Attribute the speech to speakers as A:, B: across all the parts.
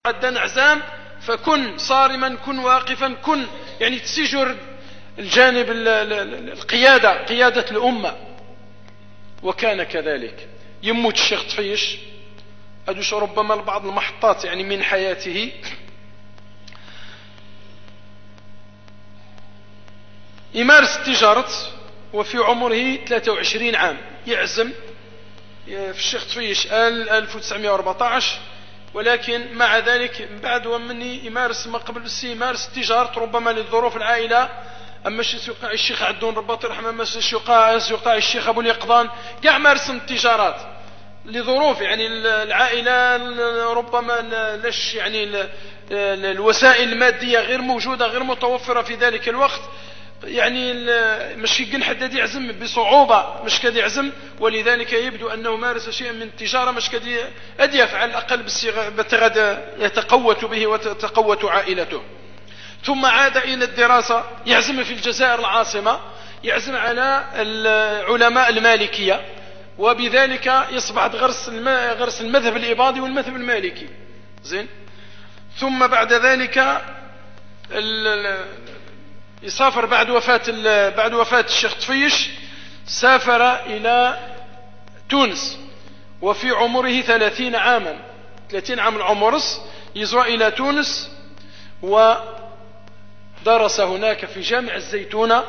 A: عدن عزام فكن صارما، كن واقفا، كن يعني تسجر الجانب القيادة، قيادة الأمة. وكان كذلك. يموت الشيخ طفيش أدوش ربما بعض المحطات يعني من حياته يمارس التجارة وفي عمره 23 عام يعزم في الشيخ طفيش 1914، ولكن مع ذلك بعد ومني يمارس ما قبل بس يمارس التجارة ربما لظروف العائلة. أما الشيخ عدون رباط الرحمة، ما يقع الشيخ أبو اليقظان كاع مارسن التجارات لظروف يعني العائلة، ربما لش يعني الوسائل المادية غير موجودة غير متوفرة في ذلك الوقت، يعني مش يقن حد يعزم بصعوبة مش كد يعزم، ولذلك يبدو أنه مارس شيئا من التجارة مش كد يفعل على الأقل بتغد يتقوت به وتتقوت عائلته. ثم عاد إلى الدراسة، يعزم في الجزائر العاصمة، يعزم على علماء المالكية، وبذلك يصبح غرس المذهب الإباضي والمذهب المالكي. زين. ثم بعد ذلك يسافر بعد وفاة الشيخ طفيش، سافر إلى تونس وفي عمره 30 عاما 30 عام العمرس، يزوى إلى تونس ودرس هناك في جامع الزيتونة،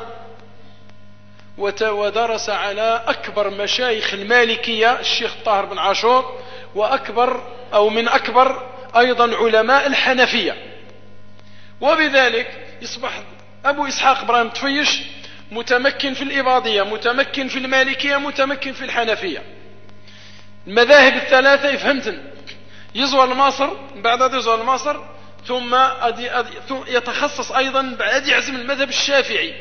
A: ودرس على أكبر مشايخ المالكية الشيخ طاهر بن عاشور، من أكبر أيضا علماء الحنفية. وبذلك يصبح أبو إسحاق إبراهيم طفيش متمكن في الإباضية، متمكن في المالكية، متمكن في الحنفية، المذاهب الثلاثة يفهمتن. يزوى لمصر، بعد يزوى لمصر ثم يتخصص أيضا بعد يعزم المذهب الشافعي،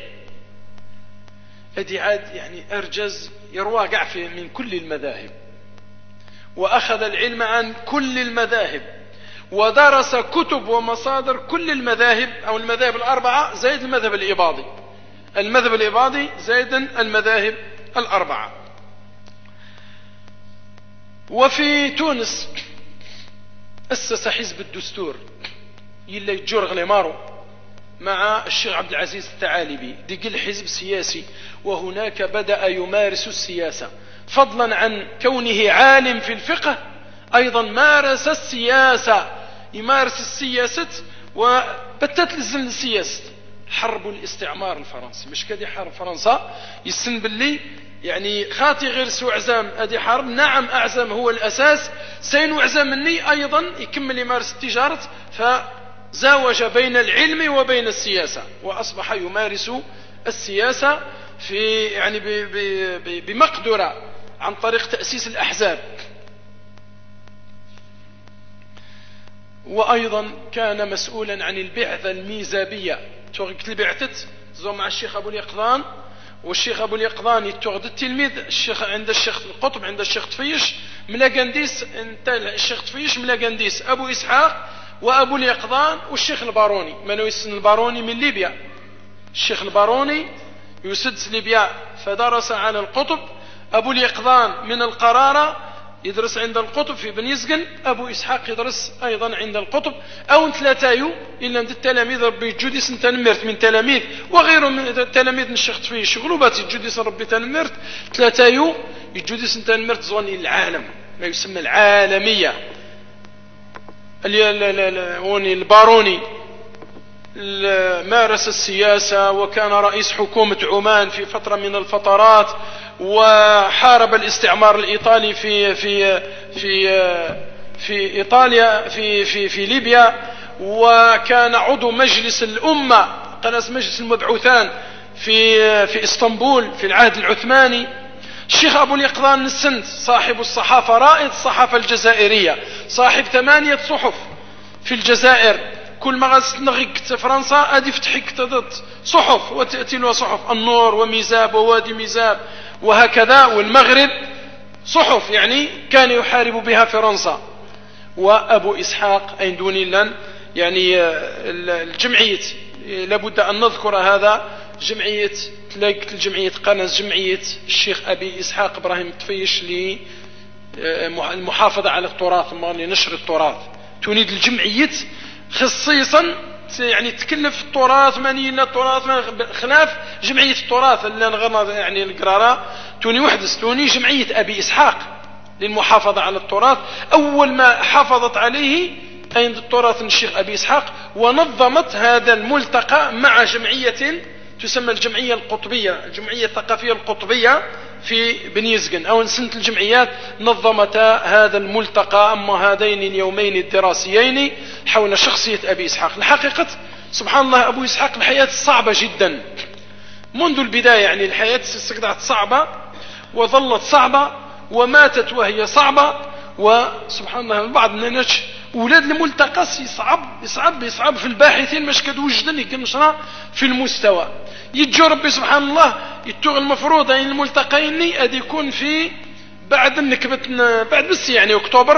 A: عاد يعني أرجز يروى قع من كل المذاهب، وأخذ العلم عن كل المذاهب، ودرس كتب ومصادر كل المذاهب أو المذاهب الأربعة زائد المذهب الإباضي، المذهب الإباضي زائد المذاهب الأربعة. وفي تونس أسس حزب الدستور يلا يجور غليمارو مع الشيخ عبد العزيز الثعالبي، ديك حزب سياسي، وهناك بدأ يمارس السياسة، فضلا عن كونه عالم في الفقه أيضا مارس السياسة، يمارس السياسة وبتت لزم السياسة. حرب الاستعمار الفرنسي مش كدي حرب فرنسا يسن باللي يعني خاطي غير سو عزام ادي حرب، نعم اعزام هو الاساس، سين عزام مني ايضا يكمل يمارس التجارة، فزاوج بين العلم وبين السياسة، واصبح يمارس السياسة في يعني بمقدرة عن طريق تأسيس الأحزاب. وأيضا كان مسؤولا عن البعثة الميزابية، توغيت البعثة زو مع الشيخ أبو اليقظان، والشيخ أبو اليقظان يتوغد التلميذ الشيخ عند الشيخ القطب عند الشيخ طفيش ملاقنديس، انت الشيخ طفيش ملاقنديس أبو إسحاق وأبو اليقظان والشيخ الباروني، منو يسن الباروني من ليبيا، الشيخ الباروني يسدس ليبيا فدرس على القطب، أبو اليقظان من القرارة يدرس عند القطب في بن يزقن، أبو إسحاق يدرس أيضا عند القطب، أو ثلاثايو إلا عند التلاميذ ربي جوديس تنمرت من تلاميذ وغيرهم من التلاميذ من الشيخ طفيل شغلوبات جوديس ربي تنمرت، ثلاثايو جوديس تنمرت زواني العالم ما يسمى العالمية. الباروني مارس السياسة وكان رئيس حكومة عمان في فترة من الفترات، وحارب الاستعمار الإيطالي في إيطاليا في ليبيا، وكان عضو مجلس الأمة قناة مجلس المبعوثان في إسطنبول في العهد العثماني. الشيخ أبو اليقظان السند صاحب الصحافة، رائد الصحافة الجزائرية، صاحب 8 صحف في الجزائر، كل ما غتنغيك فرنسا ادي فتحك تضد صحف وتأتي له صحف، النور وميزاب ووادي ميزاب وهكذا، والمغرب صحف يعني كان يحارب بها فرنسا. وأبو إسحاق أين دوني لن يعني الجمعية لابد أن نذكر هذا، جمعية قناة جمعية الشيخ أبي إسحاق إبراهيم طفيش للمحافظة على التراث لنشر التراث، تريد الجمعية خصيصا يعني تكلف التراث مانينا التراث خلاف جمعية التراث اللي نغرنا يعني القرارة توني وحدث توني جمعية أبي إسحاق للمحافظة على التراث. أول ما حافظت عليه عند التراث الشيخ أبي إسحاق، ونظمت هذا الملتقى مع جمعية تسمى الجمعية القطبية، الجمعية الثقافية القطبية في بني زقن، أو سنة الجمعيات نظمتا هذا الملتقى أما هذين اليومين الدراسيين حول شخصية أبي إسحاق. الحقيقة سبحان الله أبو إسحاق الحياة صعبة جدا منذ البداية، يعني الحياة استقطعت صعبة وظلت صعبة وماتت وهي صعبة. وسبحان الله بعض الناس أولاد الملتقى يصعب في الباحثين مش كدوجدن يكنشرا في المستوى يتجو ربي سبحان الله يتوغ المفروض أن الملتقين أدي يكون في بعد النكبة بعد بس يعني أكتوبر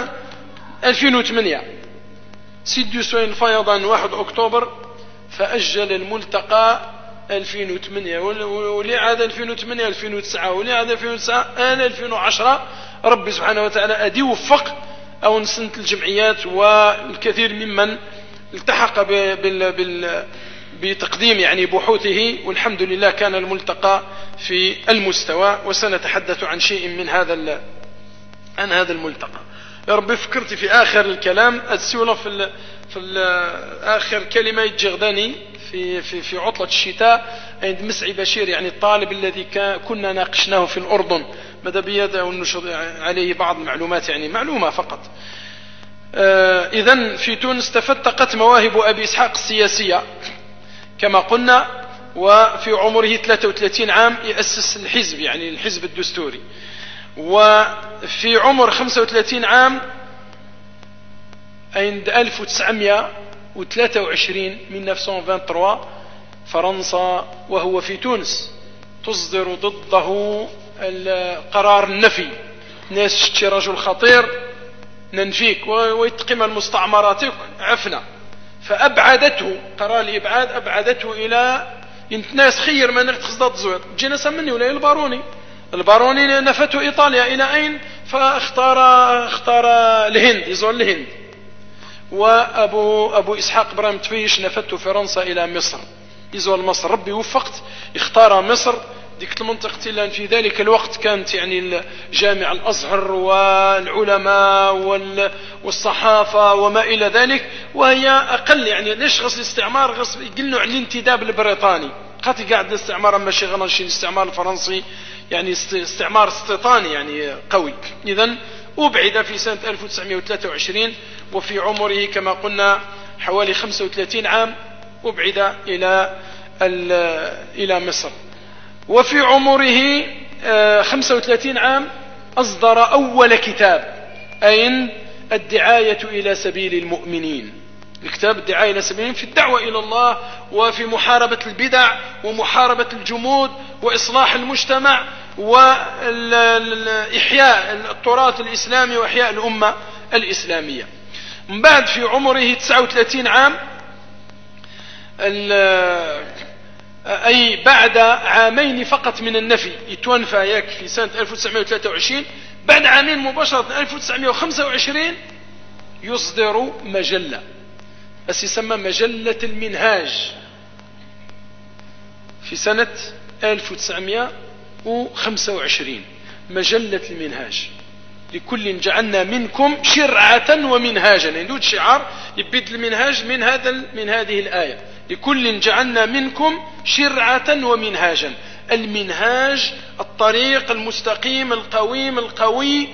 A: 2008 سيديو سوين الفيضان 1 أكتوبر فأجل الملتقى 2008 ولي عاد 2008 2009 ولي عاد 2009 أنا 2010 ربي سبحانه وتعالى أدي وفق أو نسنة الجمعيات والكثير ممن التحق بتقديم يعني بحوثه، والحمد لله كان الملتقى في المستوى. وسنتحدث عن شيء من عن هذا الملتقى. يا ربي فكرت في آخر الكلام السيولة في آخر كلمة يتجغداني في عطلة الشتاء عند مسعي بشير يعني الطالب الذي كنا ناقشناه في الأردن ماذا بيده ونشر عليه بعض المعلومات يعني معلومة فقط. إذن في تونس تفتقت مواهب أبي إسحاق السياسية كما قلنا، وفي عمره 33 عام يأسس الحزب يعني الحزب الدستوري، وفي عمر 35 عام عند 1923 1923 فرنسا وهو في تونس تصدر ضده القرار النفي، ناس شتي رجل خطير ننفيك ويتقم المستعمراتك عفنا، فأبعدته قرار الإبعاد أبعدته إلى ناس خير ما نخصد تزوير جينا سمني ولا الباروني نفته إيطاليا إلى أين فاختار الهند يزور الهند، وأبو إسحاق برام تفيش نفته فرنسا إلى مصر يزور مصر. ربي وفقت اختار مصر ديك المنطقة لأن في ذلك الوقت كانت يعني جامع الأزهر والعلماء والصحافة وما إلى ذلك، وهي أقل يعني ليش غص الاستعمار غص يقلنوا عن الانتداب البريطاني خاطي قاعد الاستعمار أما شي غنشي الاستعمار الفرنسي يعني استعمار استيطاني يعني قوي. إذن أبعد في سنة 1923 وفي عمره كما قلنا حوالي 35 عام أبعد إلى مصر. وفي عمره 35 عام أصدر أول كتاب أين الدعاية إلى سبيل المؤمنين، الكتاب الدعاية إلى سبيل المؤمنين في الدعوة إلى الله وفي محاربة البدع ومحاربة الجمود وإصلاح المجتمع وإحياء التراث الإسلامي وإحياء الأمة الإسلامية. من بعد في عمره 39 عام أي بعد عامين فقط من النفي يتوفى ياك في سنة 1923 بعد عامين مباشرة 1925 يصدر مجلة يسمى مجلة المنهاج في سنة 1925 مجلة المنهاج لكل جعلنا منكم شرعة ومنهاجا يدود شعار يبيد المنهاج من هذه الآية لكل جعلنا منكم شرعة ومنهاجا. المنهاج الطريق المستقيم القويم القوي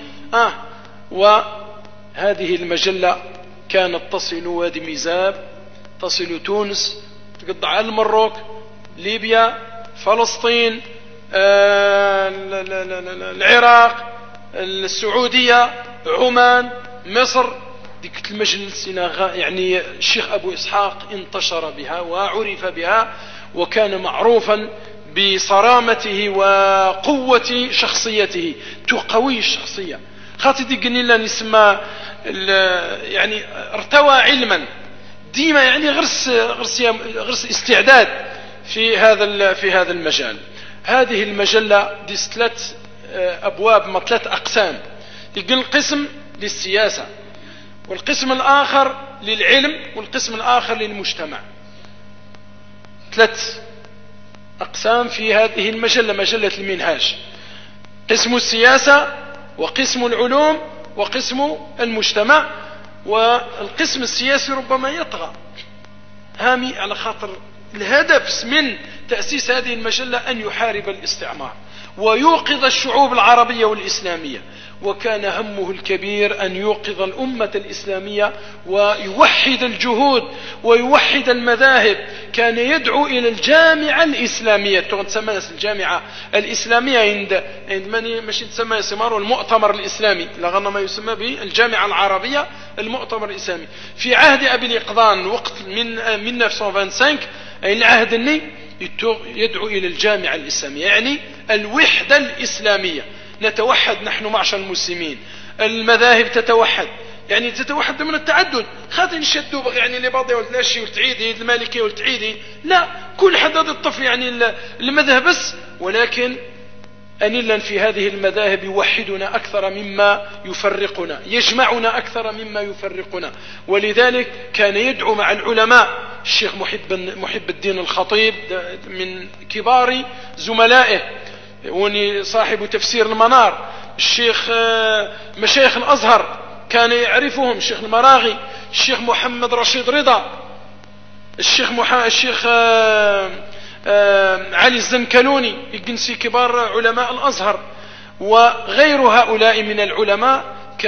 A: وهذه المجلة كانت تصل وادي ميزاب تصل تونس تقطع المروك ليبيا فلسطين العراق السعودية عمان مصر. ديك المجلس يعني الشيخ أبو إسحاق انتشر بها وعرف بها وكان معروفا بصرامته وقوة شخصيته قوي الشخصية خاطر دي قلنا نسمى يعني ارتوى علما ديما يعني غرس استعداد في هذا المجال. هذه المجلة دي 3 أبواب 3 أقسام. يقول قسم للسياسة والقسم الآخر للعلم، والقسم الآخر للمجتمع. 3 أقسام في هذه المجلة، مجلة المنهاج: قسم السياسة، وقسم العلوم، وقسم المجتمع. والقسم السياسي ربما يطغى هامي، على خاطر الهدف من تأسيس هذه المجلة أن يحارب الاستعمار ويوقظ الشعوب العربية والإسلامية، وكان همه الكبير أن يوقظ الأمة الإسلامية ويوحد الجهود ويوحد المذاهب. كان يدعو إلى الجامعة الإسلامية، تسمى الجامعة الإسلامية عند من مش تسمى سمار المؤتمر الإسلامي، لغنا ما يسمى به الجامعة العربية، المؤتمر الإسلامي في عهد أبي الإقضان، وقت من 1925 أي العهد الني يدعو إلى الجامعة الإسلامية، يعني الوحدة الإسلامية. نتوحد نحن معشر المسلمين، المذاهب تتوحد، يعني تتوحد ضمن التعدد. خاطر نشدوا يعني اللي بعض والناشي والتعيدي المالكي والتعيدي، لا، كل حد هذا الطفل يعني المذهب بس، ولكن أنيلا في هذه المذاهب يوحدنا أكثر مما يفرقنا، يجمعنا أكثر مما يفرقنا. ولذلك كان يدعو مع العلماء. الشيخ محب الدين الخطيب من كبار زملائه، وني صاحب تفسير المنار، الشيخ مشايخ الأزهر كان يعرفهم، الشيخ المراغي، الشيخ محمد رشيد رضا، الشيخ علي الزنكلوني، الجنسي، كبار علماء الأزهر وغير هؤلاء من العلماء.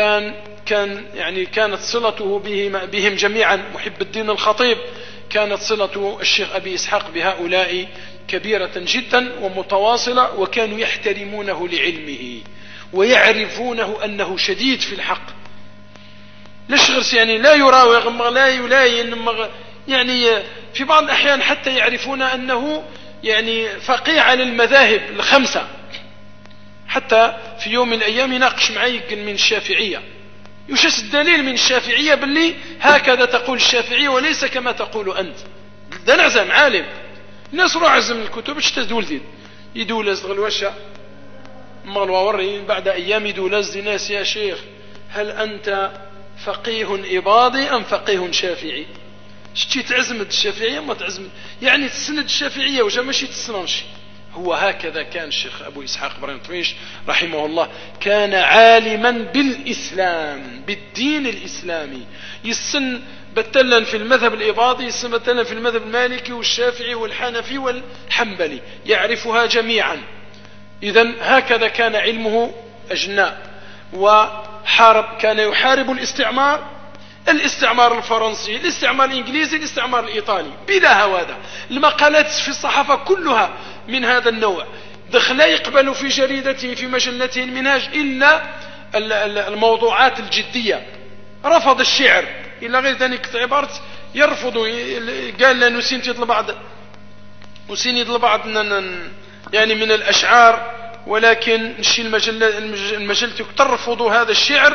A: كانت صلته بهم جميعا. محب الدين الخطيب كانت صلة الشيخ أبي إسحاق بهؤلاء كبيرة جدا ومتواصلة، وكانوا يحترمونه لعلمه ويعرفونه أنه شديد في الحق، لشغرس يعني لا يراوغ لا يلاين، يعني في بعض الأحيان حتى يعرفون أنه يعني فقيه على المذاهب الخمسة. حتى في يوم من الأيام يناقش معي من الشافعية، يشس الدليل من الشافعية باللي هكذا تقول الشافعية وليس كما تقول أنت. ده نعزم عالم، الناس روح عزم الكتب اشتدول ذي يدولز غلوشة مال ووري بعد أيام يدولز ناس: يا شيخ هل أنت فقيه إباضي أم فقيه شافعي؟ شتي تعزمد الشافعية ما تعزمد، يعني تسند الشافعية وجا ماشي تسننش. هو هكذا كان الشيخ أبو إسحاق إبراهيم طويش رحمه الله، كان عالما بالإسلام، بالدين الإسلامي، يسن بتلا في المذهب الإباضي، يسن بتلا في المذهب المالكي والشافعي والحنفي والحنبلي، يعرفها جميعا. إذن هكذا كان علمه أجناء. كان يحارب الاستعمار الفرنسي، الاستعمار الإنجليزي، الاستعمار الإيطالي بلا هوادة. المقالات في الصحافة كلها من هذا النوع. لا يقبل في جريدته في مجلته المنهاج إلا الموضوعات الجدية. رفض الشعر إلا غير ذلك عبارة يرفض، قال لأنه وسيند البعض يعني من الأشعار، ولكن الشيء المجلة ترفض هذا الشعر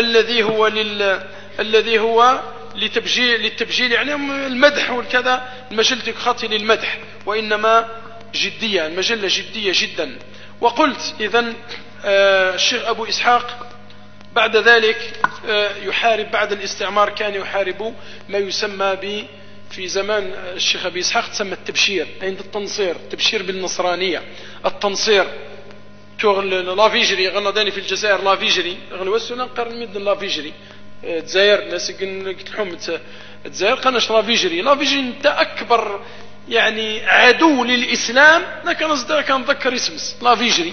A: الذي هو للتبجيل يعني المدح والكذا. المجلة خاطئة للمدح وإنما جدية، المجلة جدية جدا. وقلت إذن الشيخ أبو إسحاق بعد ذلك يحارب، بعد الاستعمار كان يحارب ما يسمى في زمان الشيخ أبي إسحاق تسمى التبشير، عند التنصير، التبشير بالنصرانية، التنصير. لافيجري غنضاني في الجزائر، لافيجري غنوسنا قرن مدن لافيجري الجزائر، ناس قلت لهم الجزائر قناش لافيجري انت أكبر يعني عدو للإسلام. كان ذكر اسمس لافيجري،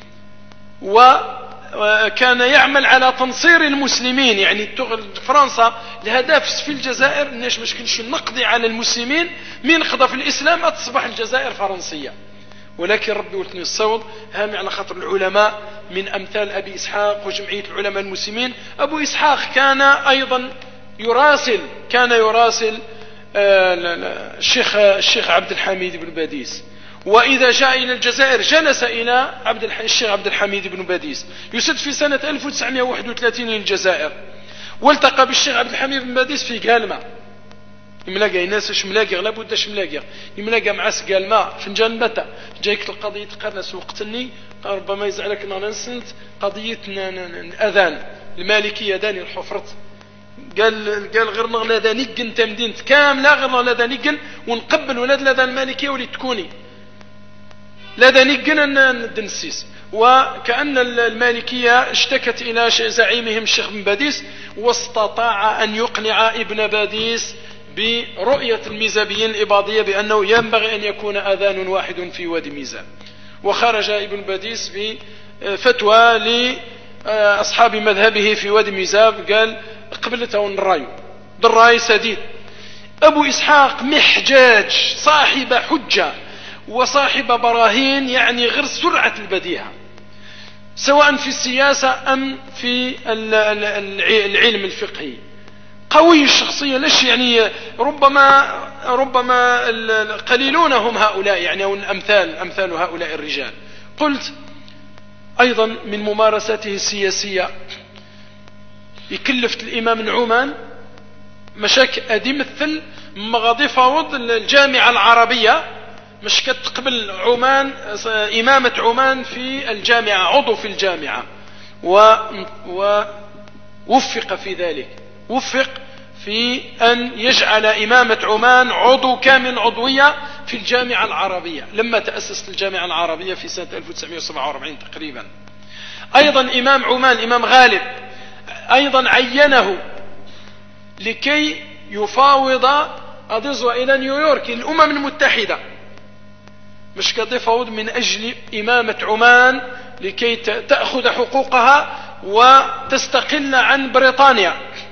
A: وكان يعمل على تنصير المسلمين. يعني فرنسا الهدف في الجزائر ناش مشكلش نقضي على المسلمين، من قضى في الإسلام تصبح الجزائر فرنسية. ولكن ربي قلتني الصوت هامي على خاطر العلماء من أمثال أبي إسحاق وجمعية العلماء المسلمين. أبو إسحاق كان أيضا يراسل الشيخ عبد الحميد بن باديس، وإذا جاء إلى الجزائر جلس إلى الشيخ عبد الحميد بن باديس. يسد في سنة 1931 للجزائر، والتقى بالشيخ عبد الحميد بن باديس في قالمة. يملاقى الناس اش ملاقى لابد اش ملاقى يملاقى مع قالمة فنجان متى جايك القضية قرنس وقتني ربما يزعلك ان انا نسنت قضية الاذان المالكية داني الحفرت قال غير نغلا ذا نقن تمدين كاملة غير نغلا ذا نقن ونقبل ولاد لدى المالكية ولي تكوني لدى نقن أن ندنسيس. وكأن المالكية اشتكت إلى زعيمهم الشيخ بن باديس واستطاع أن يقنع ابن باديس برؤية الميزابيين الإباضية بأنه ينبغي أن يكون أذان واحد في وادي ميزاب. وخرج ابن باديس بفتوى لأصحاب مذهبه في وادي ميزاب قال قبلته الراي بالراي سديد. أبو إسحاق محجاج صاحب حجة وصاحب براهين، يعني غير سرعة البديهة سواء في السياسة أم في العلم الفقهي، قوي الشخصية. ليش يعني ربما قليلون هم هؤلاء، يعني أو أمثال هؤلاء الرجال. قلت أيضا من ممارساته السياسية يكلفت الإمام العمان مشاك أدي مثل مغاضي فاوض الجامعة العربية مش كتقبل عمان إمامة عمان في الجامعة، عضو في الجامعة، ووفق في ذلك، وفق في أن يجعل إمامة عمان عضو كامل عضوية في الجامعة العربية لما تأسست الجامعة العربية في سنة 1947 تقريبا. أيضا إمام عمان إمام غالب أيضا عينه لكي يفاوض أضزوا إلى نيويورك الأمم المتحدة، مش كتفاوض من أجل إمامة عمان لكي تأخذ حقوقها وتستقل عن بريطانيا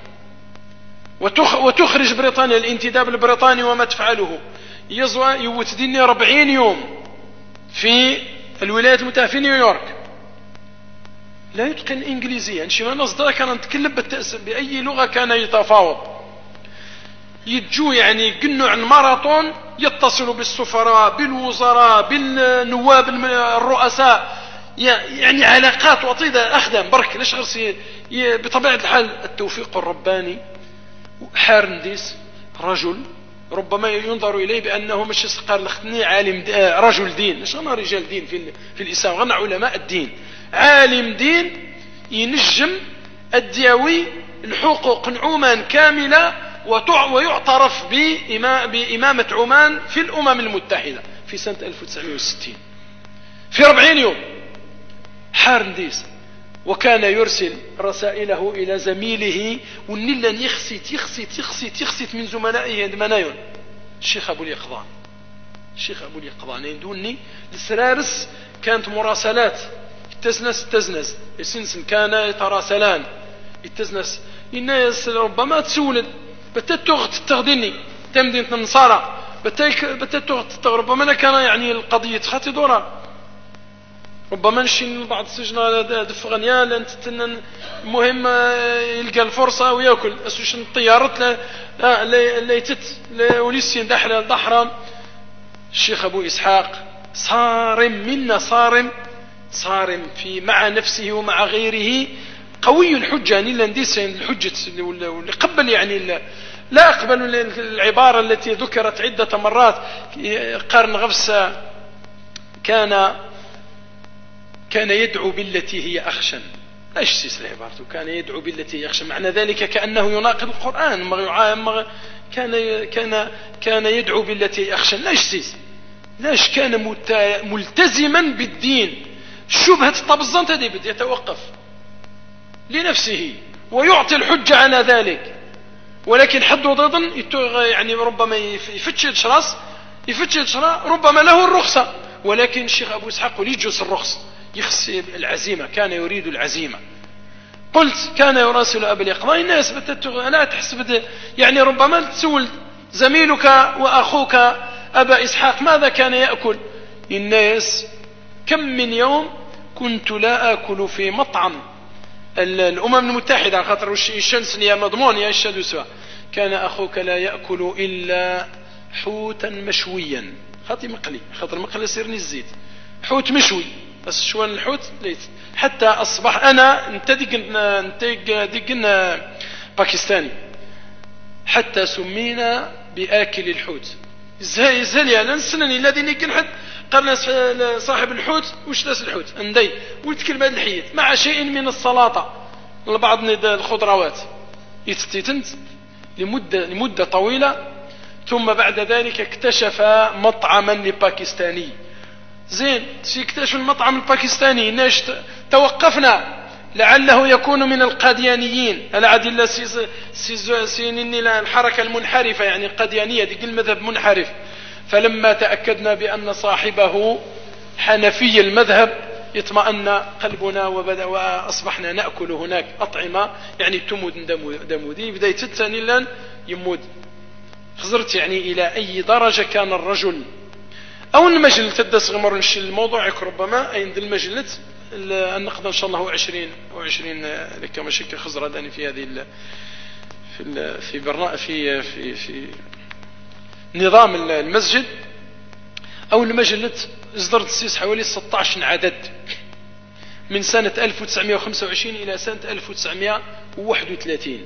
A: وتخرج بريطانيا الانتداب البريطاني وما تفعله. يزوى يوتديني 40 يوم في الولايات المتحدة في نيويورك، لا يتقن الإنجليزية. يعني شما نصدر كان نتكلم بأي لغة كان يتفاوض. يجوا يعني يقنوا عن ماراثون، يتصلوا بالسفراء بالوزراء بالنواب الرؤساء، يعني علاقات وطيدة أخدم برك. ليش غير بطبيعة الحال التوفيق الرباني. حارنديس رجل ربما ينظر إليه بأنه مش قال لختني عالم رجل دين، مش أنا رجال دين في الإسلام، غنى علماء الدين، عالم دين ينجم الدياوي الحقوق عمان كاملة ويعترف بإمامة عمان في الأمم المتحدة في سنة 1960 في 40 يوم. حارنديس وكان يرسل رسائله إلى زميله ونلا يخسيت من زملائه المنايون الشيخ أبو اليقظان يدوني السرارس. كانت مراسلات التزنس السنسن كان يتراسلان التزنس الناس ربما تسولد بتتغط تغدني تمدينة النصارى بتتغط ربما أنا كان يعني القضية خاتي دورا ربما نشين بعض السجن دفغنيا لأن المهم يلقى الفرصة ويأكل أسوشن الطيارات ليتت وليسين دحرا. الشيخ أبو إسحاق صارم في مع نفسه ومع غيره، قوي الحجة. يعني لانديس الحجة واللي قبل يعني لا أقبل العبارة التي ذكرت عدة مرات. قرن غفصة كان يدعو بالتي هي أخشن. ايش سيسل عبارته؟ كان يدعو بالتي هي أخشن، معنى ذلك كأنه يناقض القرآن. كان يدعو بالتي هي أخشن. لاش كان ملتزما بالدين. شبهة الطبزان تدي بد يتوقف لنفسه ويعطي الحجة على ذلك، ولكن حد ضد يعني ربما يفتش شرا ربما له الرخصة، ولكن الشيخ أبو إسحاق يجوز الرخص يخسر العزيمة. كان يريد العزيمة. قلت كان يراسل أبا اليقظان. الناس لا تحسب يعني ربما تسول زميلك وأخوك أبا إسحاق ماذا كان يأكل. الناس كم من يوم كنت لا أكل في مطعم الأمم المتحدة خاطر الشمس يا مضمون يا الشدوسة. كان أخوك لا يأكل إلا حوتا مشويا خاطر مقلي يصيرني الزيت حوت مشوي بس شوان الحوت ليت حتى أصبح أنا دقن باكستاني حتى سمينا بآكل الحوت. زهلي أنا السنني الذي نقن حد قرنا صاحب الحوت وش لاس الحوت اندي وتكلم هذا الحيت مع شيء من السلطة لبعض الخضروات يتستيتنت لمدة طويلة، ثم بعد ذلك اكتشف مطعما لباكستاني. زين سيكتشف المطعم الباكستاني، ناش توقفنا لعله يكون من القاديانيين العادلة سينين الحركة المنحرفة، يعني القاديانية دي المذهب منحرف. فلما تأكدنا بأن صاحبه حنفي المذهب اطمأن قلبنا وأصبحنا نأكل هناك أطعمة يعني تمود دمودي بداية الثاني لان يمود. خزرت يعني إلى أي درجة كان الرجل أو المجلة تدس غمر نشي الموضوع ربما أي عند المجلة النقد إن شاء الله 20 لك مشكل خزر داني في هذه في نظام المسجد أو المجلة إصدرت السيس حوالي 16 عدد من سنة 1925 إلى سنة 1931.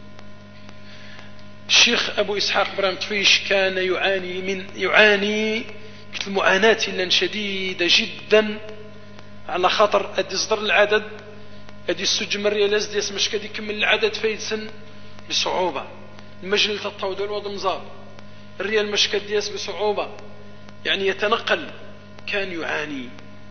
A: الشيخ أبو إسحاق إبراهيم طفيش كان يعاني المعاناة شديدة جدا، على خاطر أدي إصدر العدد أدي السجم الريالاز ديس مش كدي يكمل العدد فيتسن بصعوبة. المجلة الطاودة والضمزار الريال مش كديس بصعوبة، يعني يتنقل، كان يعاني.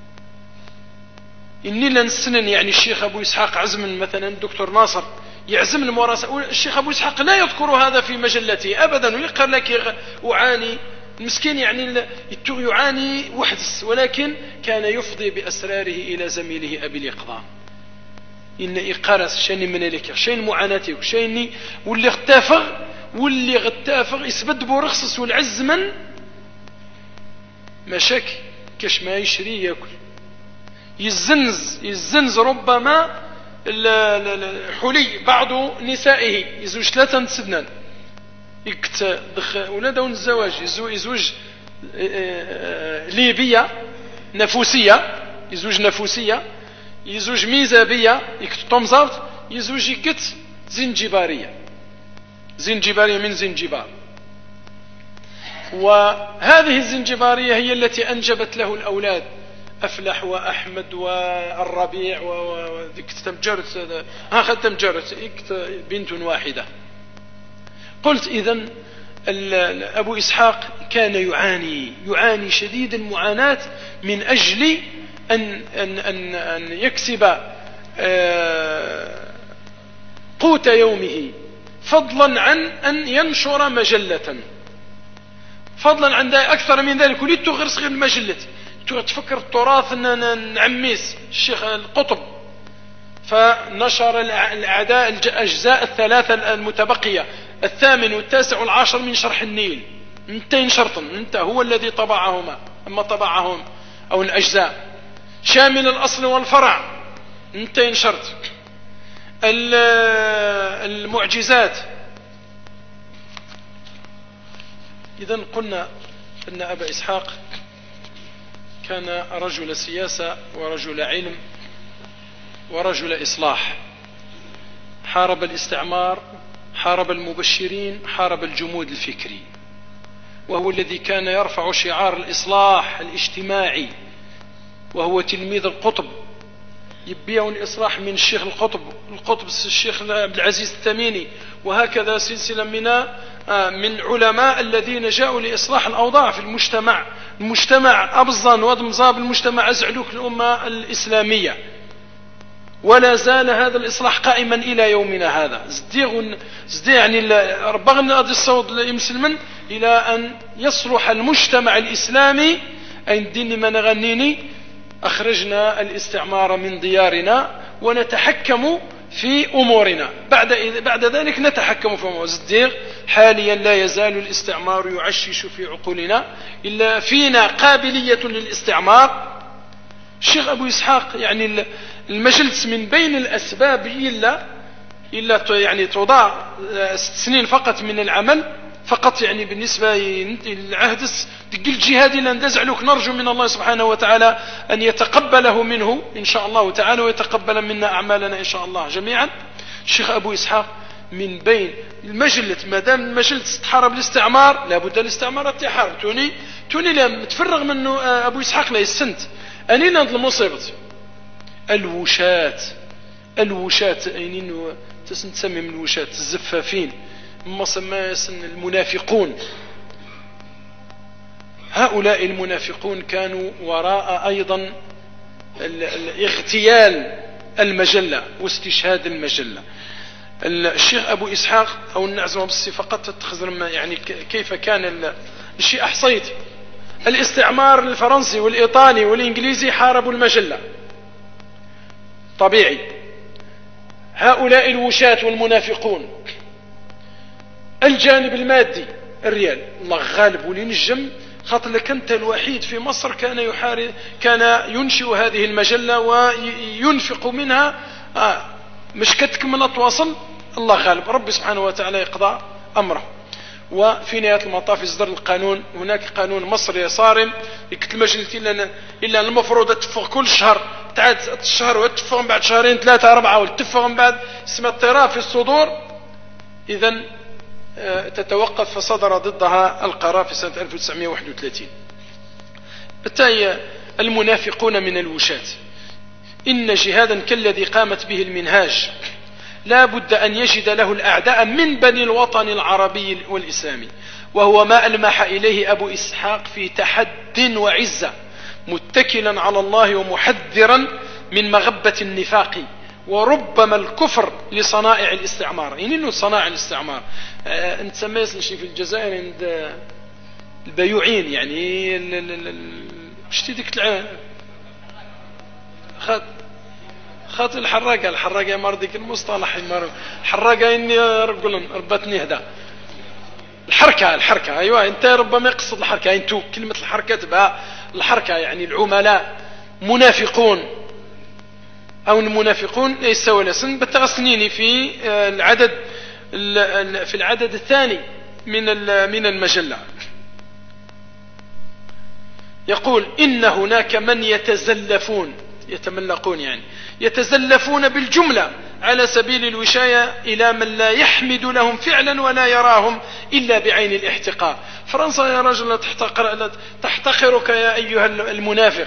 A: إني لنسنن يعني الشيخ أبو إسحاق عزم مثلا الدكتور ناصر يعزم الموراسة، الشيخ أبو إسحاق لا يذكر هذا في مجلته أبدا، ويقر لك أعاني المسكين يعني يعاني وحدس، ولكن كان يفضي بأسراره إلى زميله أبي الإقضاء. إن إقارس شيني من لك شين معاناتك شيني واللي غتافغ يسبد بورخصص والعز من مشاك كش ما يشري يأكل يزنز ربما حلي بعض نسائه يزوج 3 سنان يكت ولدون الزواج يزوج ليبية نفوسية، يزوج نفوسية، يزوج ميزابية يكت طمزارت، يزوج يكت زنجبارية من زنجبار. وهذه الزنجبارية هي التي أنجبت له الأولاد أفلح وأحمد والربيع تمجرت بنت واحدة. قلت إذن أبو إسحاق كان يعاني شديد المعاناة من أجل أن يكسب قوت يومه، فضلا عن أن ينشر مجلة، فضلا عن أكثر من ذلك. وليت غير صغير المجلة تفكر التراث نعميس الشيخ القطب، فنشر الأعداء الأجزاء 3 المتبقية 8 والتاسع والعاشر من شرح النيل 200 شرطا، انت هو الذي طبعهما، أما طبعهم أو الأجزاء شامل الأصل والفرع 200 شرط. المعجزات. إذن قلنا أن أبا إسحاق كان رجل سياسة ورجل علم ورجل إصلاح، حارب الاستعمار، حارب المبشرين، حارب الجمود الفكري، وهو الذي كان يرفع شعار الإصلاح الاجتماعي، وهو تلميذ القطب، يبيع الإصلاح من الشيخ القطب الشيخ عبد العزيز التميمي، وهكذا سلسلة من علماء الذين جاءوا لإصلاح الأوضاع في المجتمع أبظا وضمزاب المجتمع أزعلوك الأمة الإسلامية. ولا زال هذا الإصلاح قائما إلى يومنا هذا. زدي يعني ربغنا هذا الصوت المسلمين إلى أن يصلح المجتمع الإسلامي. أين ديني ما نغنيني أخرجنا الاستعمار من ديارنا ونتحكم في أمورنا، بعد ذلك نتحكم في أمورنا. الزدير حاليا لا يزال الاستعمار يعشش في عقولنا، إلا فينا قابلية للاستعمار. الشيخ أبو إسحاق يعني المجلس من بين الأسباب إلا يعني توضع 6 سنين فقط من العمل فقط، يعني بالنسبة للعهد تقل جهادي لندزعلوك. نرجو من الله سبحانه وتعالى أن يتقبله منه إن شاء الله تعالى، ويتقبل منا أعمالنا إن شاء الله جميعا. الشيخ أبو إسحاق من بين المجلة، ما دام المجلة تحارب الاستعمار لابد الاستعمار تحارب. توني لم تفرغ منه أبو إسحاق لا يسنت أني نضل المصيبة الوشات أينين تسمي من الوشاة الزفافين، ما المنافقون. هؤلاء المنافقون كانوا وراء أيضا اغتيال المجلة واستشهاد المجلة. الشيخ أبو إسحاق أو النعزم بس فقط تخزر يعني كيف كان الشيء. أحصيت الاستعمار الفرنسي والإيطالي والإنجليزي حاربوا المجلة طبيعي. هؤلاء الوشاة والمنافقون الجانب المادي الريال الله غالب ولينجم، خاطر لك أنت الوحيد في مصر كان ينشئ هذه المجلة وينفق منها مش كتكمل تواصل. الله غالب، ربي سبحانه وتعالى يقضى أمره. وفي نهاية المطاف يصدر القانون. هناك قانون مصري صارم يكتب المجلة إلا المفروض تتفق كل شهر، تعاد الشهر وتتفق من بعد شهرين 3 4 وتتفق من بعد اسم اضطراب في الصدور. إذن تتوقف، فصدر ضدها القرار في سنة 1931. بالتالي المنافقون من الوشاة. إن جهادا كالذي قامت به المنهاج لا بد أن يجد له الأعداء من بني الوطن العربي والإسلامي، وهو ما ألمح إليه أبو إسحاق في تحد وعزة، متكلا على الله ومحذرا من مغبة النفاق وربما الكفر لصنائع الاستعمار. يعني إنه صنائع الاستعمار انت سميت شيء في الجزائر عند البيوعين، يعني شتي ديك خاطر الحراقة مار ديك المصطلح الحراقة إني ربتني هذا الحركة أيوة. أنت ربما يقصد الحركة، أنتو كلمة الحركة تبقى الحركة، يعني العملاء منافقون أو المنافقون ليس ولا سن بتغسنيني في العدد الثاني من المجلة. يقول إن هناك من يتملقون يعني يتزلفون بالجملة على سبيل الوشاية إلى من لا يحمد لهم فعلا ولا يراهم إلا بعين الاحتقار. فرنسا يا رجل تحتقرك يا أيها المنافق،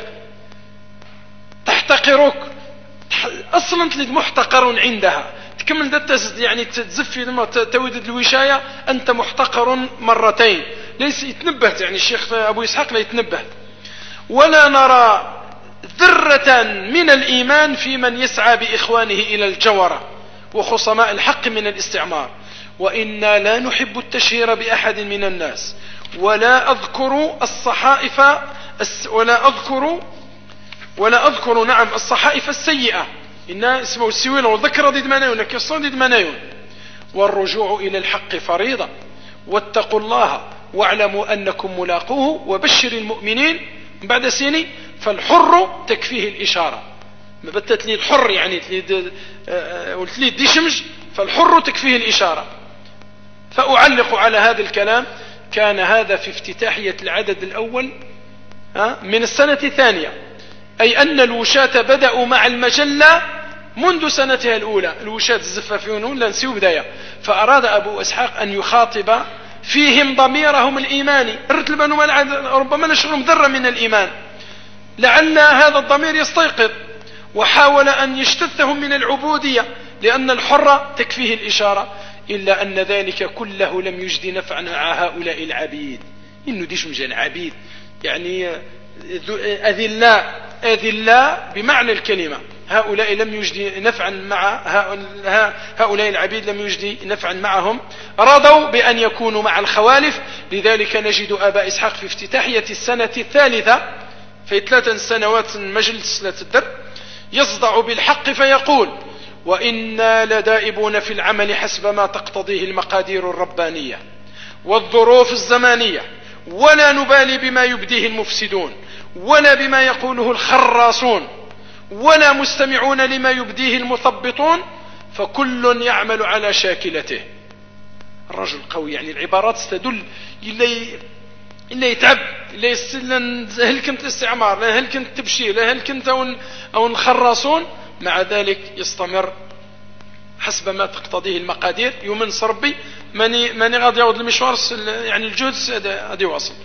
A: تحتقرك أصلا تلد محتقر عندها. تكمل يعني تزفي لما تودد الوشاية أنت محتقر مرتين. ليس يتنبه يعني الشيخ أبو إسحاق لا يتنبه. ولا نرى ذرة من الإيمان في من يسعى بإخوانه إلى الجورة وخصماء الحق من الاستعمار. وإنا لا نحب التشهير بأحد من الناس ولا أذكر الصحائف الصحائف السيئة. إنها اسمه السويل وذكر ضد منايون كالصون ضد منايون. والرجوع إلى الحق فريضة واتقوا الله واعلموا أنكم ملاقوه وبشر المؤمنين. بعد سيني فالحر تكفيه الإشارة. ما بتت لي الحر يعني قلت لي ديشمج، فالحر تكفيه الإشارة. فأعلق على هذا الكلام. كان هذا في افتتاحية العدد الأول من السنة الثانية، أي أن الوشاة بدأوا مع المجلة منذ سنتها الأولى. الوشاة الزفافيون لا نسيو بداية. فأراد أبو إسحاق أن يخاطب فيهم ضميرهم الإيماني. ربما نشرهم ذرة من الإيمان لعل هذا الضمير يستيقظ، وحاول أن يشتثهم من العبودية لأن الحر تكفيه الإشارة. إلا أن ذلك كله لم يجدي نفعا مع هؤلاء العبيد. إنه ديش مجال عبيد يعني أذلاء بمعنى الكلمة. هؤلاء لم يجدي نفعا مع هؤلاء العبيد، لم يجدي نفعا معهم، رضوا بأن يكونوا مع الخوالف. لذلك نجد أبا إسحاق في افتتاحية السنة الثالثة في 3 سنوات مجلس لا تدر يصدع بالحق فيقول: وإنا لدائبون في العمل حسب ما تقتضيه المقادير الربانية والظروف الزمانية، ولا نبالي بما يبديه المفسدون ولا بما يقوله الخراصون ولا مستمعون لما يبديه المثبطون، فكل يعمل على شاكلته. الرجل قوي، يعني العبارات تدل إلا يتعب، إلا يستلن هل كنت الاستعمار، هل كنت تبشير، هل كنت أو الخراصون. مع ذلك يستمر حسب ما تقتضيه المقادير. يومن ربي ماني غادي يعود المشوار يعني الجهد هذا يواصل،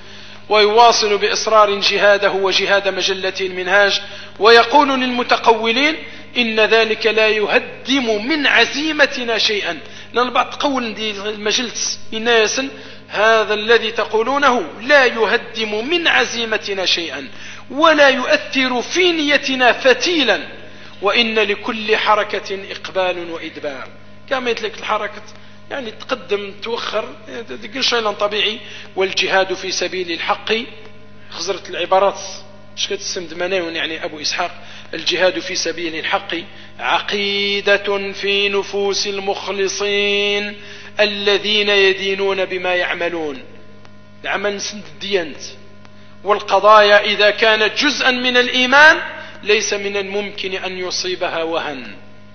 A: ويواصل بإصرار جهاده وجهاد مجلته المنهاج. ويقول للمتقولين: إن ذلك لا يهدم من عزيمتنا شيئا. لأن بعض قول المجلس الناس هذا الذي تقولونه لا يهدم من عزيمتنا شيئا ولا يؤثر في نيتنا فتيلا، وإن لكل حركة إقبال وإدبار. كما يتلك الحركة يعني تقدم توخر كل شيء طبيعي. والجهاد في سبيل الحق، خزرت العبارات شكت السمدمانيون يعني أبو إسحاق، الجهاد في سبيل الحق عقيدة في نفوس المخلصين الذين يدينون بما يعملون. العمل سند الديانت، والقضايا إذا كانت جزءا من الإيمان ليس من الممكن أن يصيبها وهن.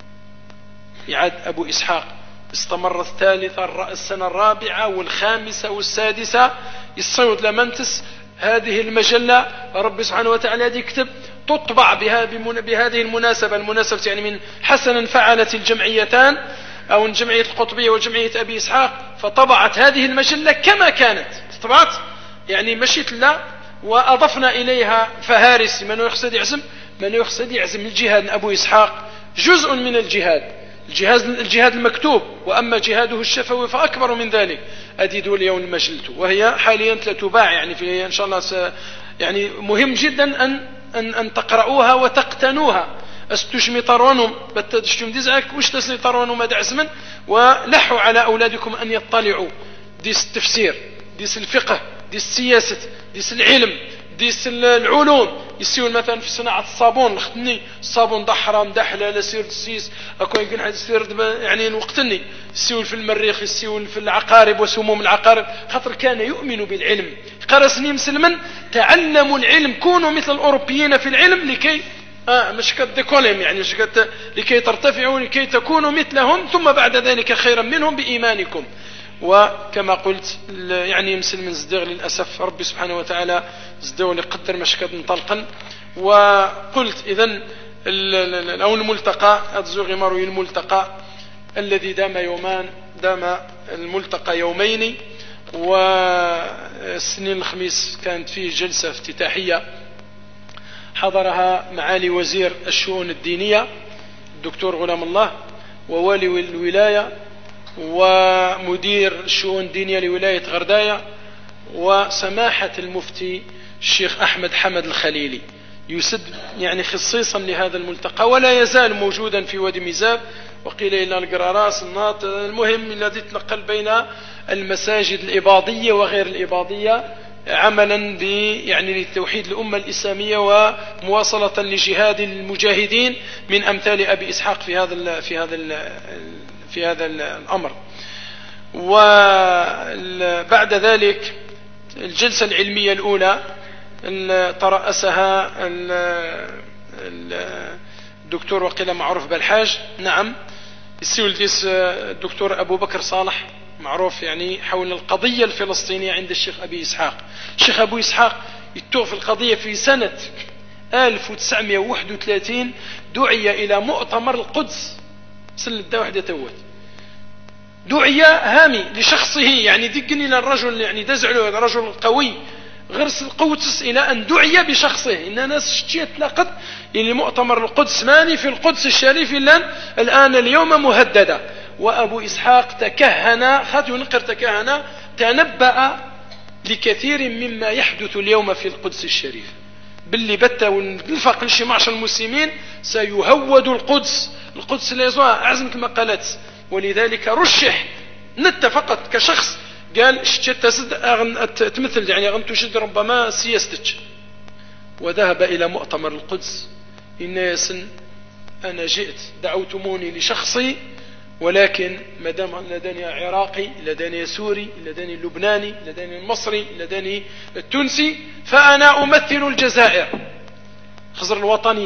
A: يعد أبو إسحاق استمر الثالثة السنة الرابعة والخامسة والسادسة يصيد لمنتس هذه المجلة. رب سبحانه وتعالى يكتب تطبع بهذه المناسبة يعني من حسنا فعلت الجمعيتان أو الجمعية القطبية وجمعية أبي إسحاق، فطبعت هذه المجلة كما كانت طبعت يعني مشيت لا، وأضفنا إليها فهارس من يقصد يعزم الجهاد. أبو إسحاق جزء من الجهاد المكتوب، وأما جهاده الشفوي فأكبر من ذلك. أديدوا اليوم المجلة وهي حاليا تباع يعني في إن شاء الله يعني مهم جدا أن تقرؤوها وتقتنوها. استشمي طرونهم بتدشتم ديزعك وش تسلي طرونهم ما دعزمن، ولحوا على أولادكم أن يطلعوا ديس التفسير، ديس الفقه، ديس السياسة، ديس العلم، ديس العلوم. يسيون مثلا في صناعة الصابون الختني، الصابون ده حرام ده حلال سير السيس أكو يمكن حد سير يعني وقتني. يسيون في المريخ، يسيون في العقارب وسموم العقارب، خاطر كان يؤمن بالعلم. قرسني مسلما تعلموا العلم، كونوا مثل الأوروبيين في العلم لكي مش كدكولهم يعني لكي ترتفعوا لكي تكونوا مثلهم، ثم بعد ذلك خيرا منهم بإيمانكم. وكما قلت يعني مسلم زدغ للأسف ربي سبحانه وتعالى زدغ لقدر مشكد انطلقا. وقلت إذن أو الملتقى أتزوغ مروي الملتقى الذي دام يومان، دام الملتقى يومين. والسنين الخميس كانت فيه جلسة افتتاحية حضرها معالي وزير الشؤون الدينية الدكتور غلام الله، ووالي الولاية، ومدير الشؤون الدينية لولاية غرداية، وسماحة المفتي الشيخ أحمد حمد الخليلي. يسد يعني خصيصا لهذا الملتقى، ولا يزال موجودا في وادي ميزاب وقيل إلى القراراس الناط، المهم الذي تنقل بين المساجد الإباضية وغير الإباضية عملا يعني لتوحيد الأمة الإسلامية ومواصلة لجهاد المجاهدين من أمثال أبي إسحاق في هذا الأمر. وبعد ذلك الجلسة العلمية الأولى ترأسها الدكتور وقيل معروف بالحاج، نعم السيولديس الدكتور أبو بكر صالح معروف يعني حول القضية الفلسطينية عند الشيخ أبي إسحاق. الشيخ أبو إسحاق يتوفى القضية في سنة 1931، دعي إلى مؤتمر القدس سنة واحدة توت، دعي هامي لشخصه يعني دقني للرجل يعني دزعله رجل قوي غرس القوتس إلى أن دعي بشخصه. إن ناس شتيت لقد يعني مؤتمر القدس ماني في القدس الشريف الآن اليوم مهددة. وأبو إسحاق تكهن خاتو نقر تكهن تنبأ لكثير مما يحدث اليوم في القدس الشريف، باللي بتا ونلفق لشي معشر المسلمين سيهود القدس اللي يزوها أعزمة المقالات. ولذلك رشح نت فقط كشخص قال تمثل يعني أغن تشد ربما سياستك، وذهب إلى مؤتمر القدس. الناس أنا جئت دعوتموني لشخصي، ولكن مدام لدني عراقي، لدني سوري، لدني لبناني، لدني المصري، لدني التونسي، فأنا أمثل الجزائر. خزر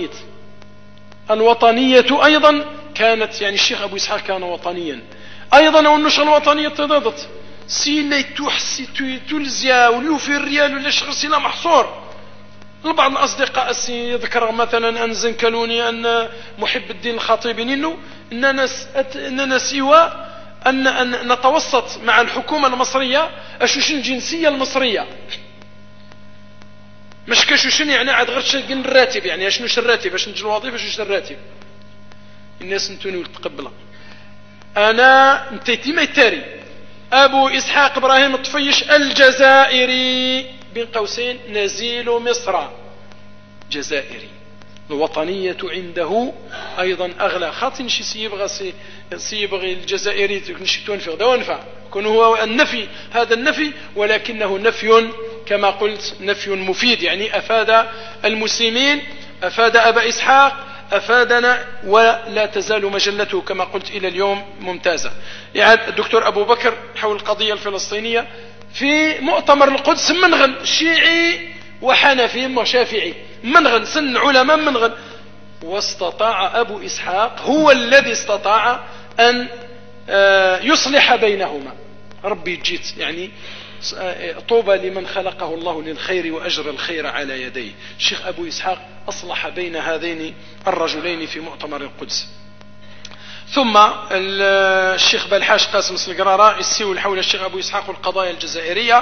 A: الوطنية أيضا كانت يعني الشيخ أبو إسحاق كان وطنيا أيضا، والنشر الوطنية تضادت سيلي تحسي تلزيا وليوفي الريال ولا شخصي لا محصور. البعض الأصدقاء يذكر مثلا أن زنكلوني أن محب الدين الخطيب أننا سوى أن نتوسط مع الحكومة المصرية أشوش الجنسية المصرية، مش كشوشن يعني عاد غير شكل الراتب يعني أشنوش الراتب أش نجي الوظيفة أشنوش الراتب الناس نتوني تقبلها. أنا نتيتي ما يتاري أبو إسحاق إبراهيم الطفيش الجزائري بين قوسين نزيل مصر، جزائري. الوطنية عنده أيضا أغلى، خاطر نشي سيبغي الجزائري نشي تونفق دونفع كون هو النفي، هذا النفي ولكنه نفي كما قلت نفي مفيد، يعني أفاد المسلمين، أفاد أبا إسحاق، أفادنا، ولا تزال مجلته كما قلت إلى اليوم ممتازة. يعني الدكتور أبو بكر حول القضية الفلسطينية في مؤتمر القدس منغن شيعي وحنفي وشافعي، منغن سن علماء منغن، واستطاع أبو إسحاق هو الذي استطاع أن يصلح بينهما. ربي جيت يعني طوبى لمن خلقه الله للخير وأجر الخير على يديه. الشيخ أبو إسحاق أصلح بين هذين الرجلين في مؤتمر القدس. ثم الشيخ بلحاش قاسم القرارة يسيول حول الشيخ أبو إسحاق والقضايا الجزائرية،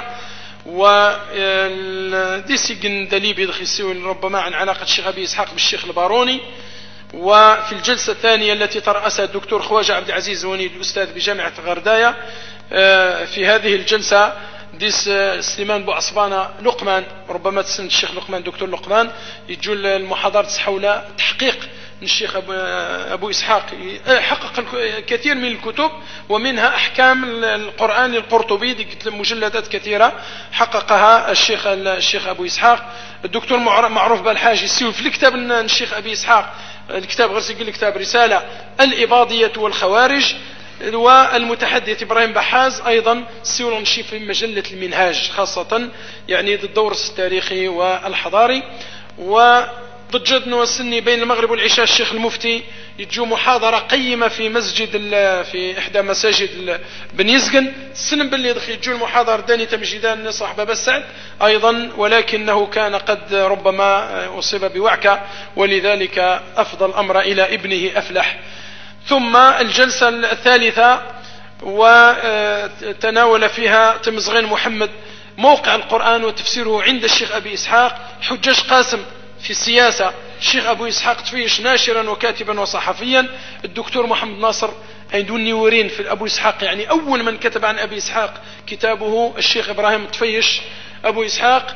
A: وديسيقن دليبي يسيول ربما عن علاقة الشيخ أبي إسحاق بالشيخ الباروني. وفي الجلسة الثانية التي ترأسها الدكتور خواجة عبد العزيز ونيد الأستاذ بجامعة غردايا، في هذه الجلسة ديس سليمان بو عصبانة لقمان، ربما تسند الشيخ لقمان دكتور لقمان، يجول المحاضرة حول تحقيق الشيخ أبو إسحاق، حقق كثير من الكتب ومنها أحكام القرآن للقرطبي، مجلدات كثيرة حققها الشيخ أبو إسحاق. الدكتور معروف بالحاج يسيو في الكتاب الشيخ أبي إسحاق، الكتاب غير سيقول الكتاب رسالة الإباضية والخوارج، والمتحدث إبراهيم بحاز أيضا سيولون شي في مجلة المنهاج، خاصة يعني الدور التاريخي والحضاري. وضجت نوسني بين المغرب والعشاء الشيخ المفتي يجو محاضرة قيمة في مسجد في إحدى مساجد بن يزقن، السنة باللي دخل يجو المحاضرة داني تمجيدان صاحب بابا السعد أيضا، ولكنه كان قد ربما أصيب بوعكة، ولذلك أفضى الأمر إلى ابنه أفلح. ثم الجلسة الثالثة وتناول فيها تمزغين محمد موقع القرآن وتفسيره عند الشيخ أبي إسحاق، حجاج قاسم في السياسة، الشيخ أبو إسحاق تفيش ناشرا وكاتبا وصحفيا، الدكتور محمد ناصر عندون نيورين في أبو إسحاق، يعني أول من كتب عن أبي إسحاق كتابه الشيخ إبراهيم تفيش أبو إسحاق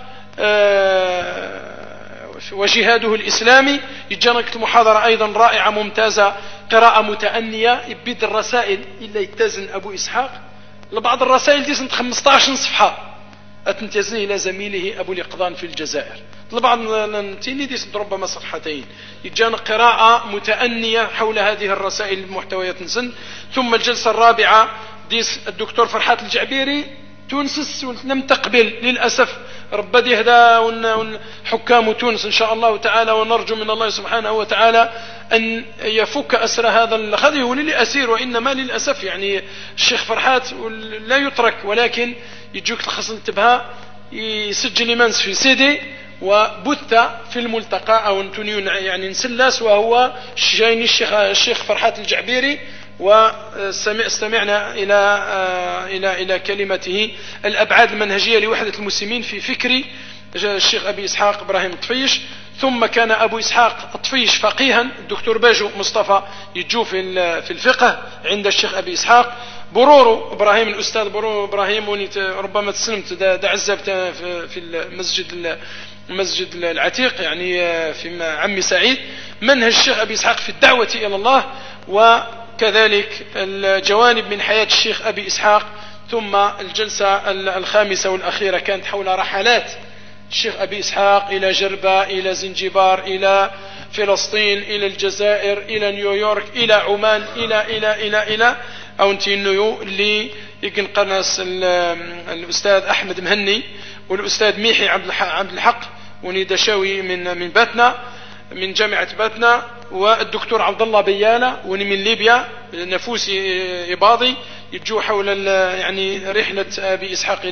A: وجهاده الإسلامي. يجانك المحاضرة أيضا رائعة ممتازة، قراءة متأنية، يبيد الرسائل إلا يتزن أبو إسحاق لبعض الرسائل دي سنة 15 صفحة أتنتزن إلى زميله أبو اليقظان في الجزائر، لبعض نتيني دي سنة ربما صفحتين. يجانا قراءة متأنية حول هذه الرسائل المحتويات نسن. ثم الجلسة الرابعة ديس الدكتور فرحات الجعبيري تونس لم تقبل للأسف، ربدي هذا حكام تونس إن شاء الله تعالى، ونرجو من الله سبحانه وتعالى أن يفك أسر هذا الخذي، هو للأسير وإنما للأسف يعني الشيخ فرحات لا يترك، ولكن يجوك تخص انتباه يسجل منس في سيدي وبث في الملتقى أو انتونيون يعني نسلاس، وهو جايني الشيخ فرحات الجعبيري، واستمعنا إلى كلمته الأبعاد المنهجية لوحدة المسلمين في فكر الشيخ أبي إسحاق إبراهيم الطفيش. ثم كان أبو إسحاق الطفيش فقيها، الدكتور باجو مصطفى يجو في الفقه عند الشيخ أبي إسحاق. برورو إبراهيم الأستاذ برورو إبراهيم ربما تسلمت دعزة في المسجد العتيق يعني في عمي سعيد، منهج الشيخ أبي إسحاق في الدعوة إلى الله، وكذلك الجوانب من حياة الشيخ أبي إسحاق. ثم الجلسة الخامسة والأخيرة كانت حول رحلات الشيخ أبي إسحاق إلى جربة، إلى زنجبار، إلى فلسطين، إلى الجزائر، إلى نيويورك، إلى عمان، إلى أو نتينيو اللي يمكن قناص الأستاذ أحمد مهني والأستاذ ميحي عبد الحق وندشاوي من باتنا من جامعة باتنا، والدكتور عبد الله بيالة من ليبيا نفوسي إباضي، يجوا حول يعني رحلة أبي إسحاق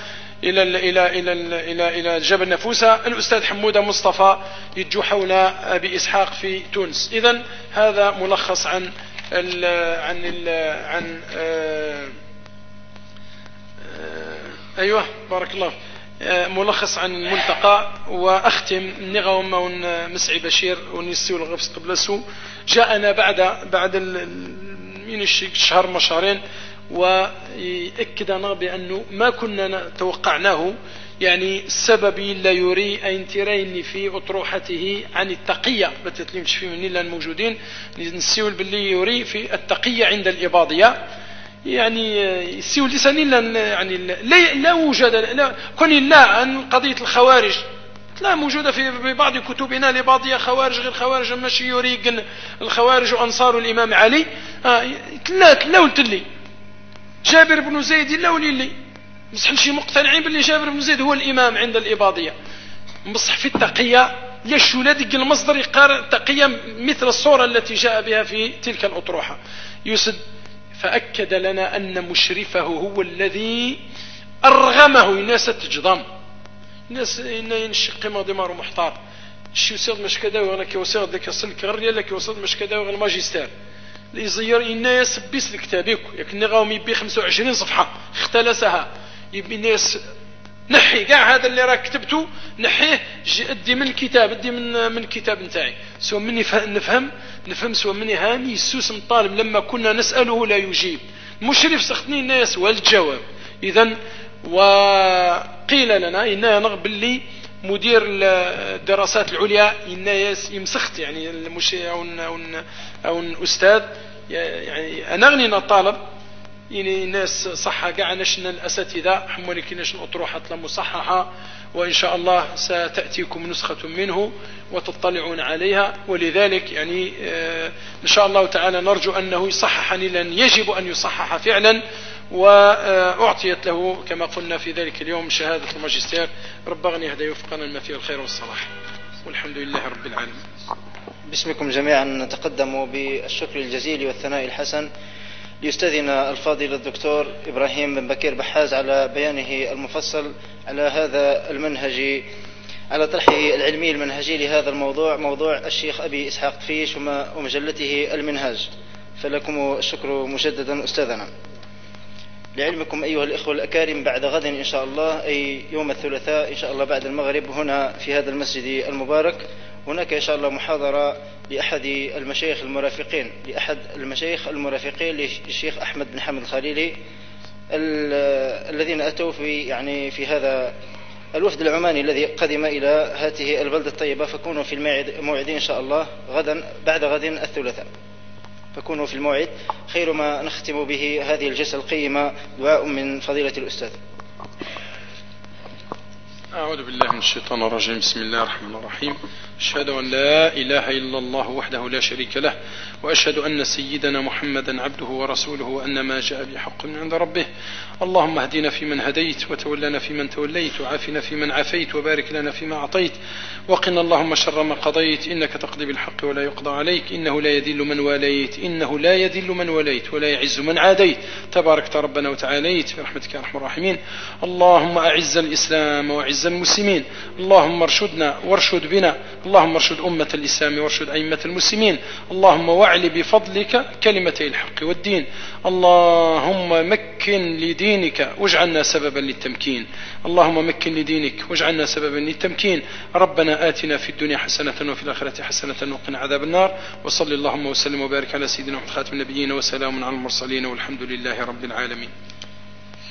A: إلى جبل نفوسة. الأستاذ حمودة مصطفى يجوا حول أبي إسحاق في تونس. إذن هذا ملخص عن أيوة بارك الله. ملخص عن الملتقى وأختم نغاوم مسعي بشير ونسيو الغفص قبل سو جاءنا بعد من الشهر مشهرين ويأكدنا بأنه ما كنا توقعناه، يعني السبب لا يري أن ترين في أطروحته عن التقية بتتلمش في من لان موجودين نسيول باللي يري في التقية عند الإباضية، يعني يسيول لسان يعني لا وجد لا كون لا عن قضية الخوارج لا موجودة في بعض كتبنا لبعضها خوارج غير خوارج ماشي يريق الخوارج وأنصار الإمام علي لا ولتلي جابر بن زيد لا ولي مصح شي مقتنعين باللي جابر بن زيد هو الإمام عند الإباضية، مصح في التقية يشو لديك المصدر يقارن التقية مثل الصورة التي جاء بها في تلك الأطروحة يسد. فأكد لنا أن مشرفه هو الذي أرغمه الناس تجضم الناس ينشق ما دمار محتار شو يصير مش كذا ولا كيوصل ذاك السلك غير يلا كيوصل مش كذا ولا الماجستير اللي يزير الناس بيس الكتابك لكن غاوم يبي 25 صفحة اختلسها يبي الناس نحي كاع هذا اللي راك كتبته نحيه ادي من الكتاب ادي من الكتاب نتاعي سو مني نفهم سو مني هاني يسوس الطالب لما كنا نسأله لا يجيب مشرف سختني الناس والجواب. إذن وقيل لنا إننا نغب اللي مدير الدراسات العليا الناس يمسخت يعني أو أستاذ يعني أنا أغنينا الطالب يعني الناس صحة قاع نشن الأساتذة حمولي كي نشن أطروحة مصححة وإن شاء الله ستأتيكم نسخة منه وتطلعون عليها، ولذلك يعني إن شاء الله تعالى نرجو أنه يصحح لأن يجب أن يصحح فعلا، وأعطيت له كما قلنا في ذلك اليوم شهادة الماجستير. رب غني هدى يوفقنا لما فيه الخير والصلاح والحمد لله رب العالمين.
B: باسمكم جميعا نتقدم بالشكر الجزيل والثناء الحسن لأستاذنا الفاضل الدكتور إبراهيم بن بكير بحاز على بيانه المفصل على هذا المنهج على طرحه العلمي المنهجي لهذا الموضوع موضوع الشيخ أبي إسحاق طفيش ومجلته المنهاج، فلكم الشكر مجددا أستاذنا. لعلمكم أيها الإخوة الأكارم بعد غد إن شاء الله أي يوم الثلاثاء إن شاء الله بعد المغرب هنا في هذا المسجد المبارك هناك إن شاء الله محاضرة لأحد المشايخ المرافقين للشيخ أحمد بن حمد الخليلي الذين أتوا في هذا الوفد العماني الذي قدم إلى هذه البلدة الطيبة، فكونوا في الموعد إن شاء الله غدا بعد غد الثلاثاء، فكونوا في الموعد. خير ما نختم به هذه الجلسة القيمة دعاء من فضيلة الأستاذ.
A: أعوذ بالله من الشيطان الرجيم. بسم الله الرحمن الرحيم. أشهد أن لا إله إلا الله وحده لا شريك له، وأشهد أن سيدنا محمدا عبده ورسوله، وأن ما جاء بحق من عند ربه. اللهم اهدنا فيمن هديت، وتولنا فيمن توليت، وعافنا فيمن عافيت، وبارك لنا فيما أعطيت، وقنا اللهم شر ما قضيت، إنك تقضي بالحق ولا يقضى عليك، إنه لا يذل من واليت، إنه لا يذل من وليت ولا يعز من عاديت، تباركت ربنا وتعاليت برحمتك يا أرحم الراحمين. اللهم أعز الإسلام وأعز المسلمين، اللهم ارشدنا وارشد بنا، اللهم ارشد أمة الإسلام وارشد أئمة المسلمين، اللهم واعل بفضلك كلمتي الحق والدين، اللهم مكن لدينك واجعلنا سببا للتمكين، اللهم مكن لدينك واجعلنا سببا للتمكين. ربنا آتنا في الدنيا حسنة وفي الآخرة حسنة وقنا عذاب النار، وصل اللهم وسلم وبارك على سيدنا محمد خاتم النبيين، وسلام على المرسلين، والحمد لله رب العالمين.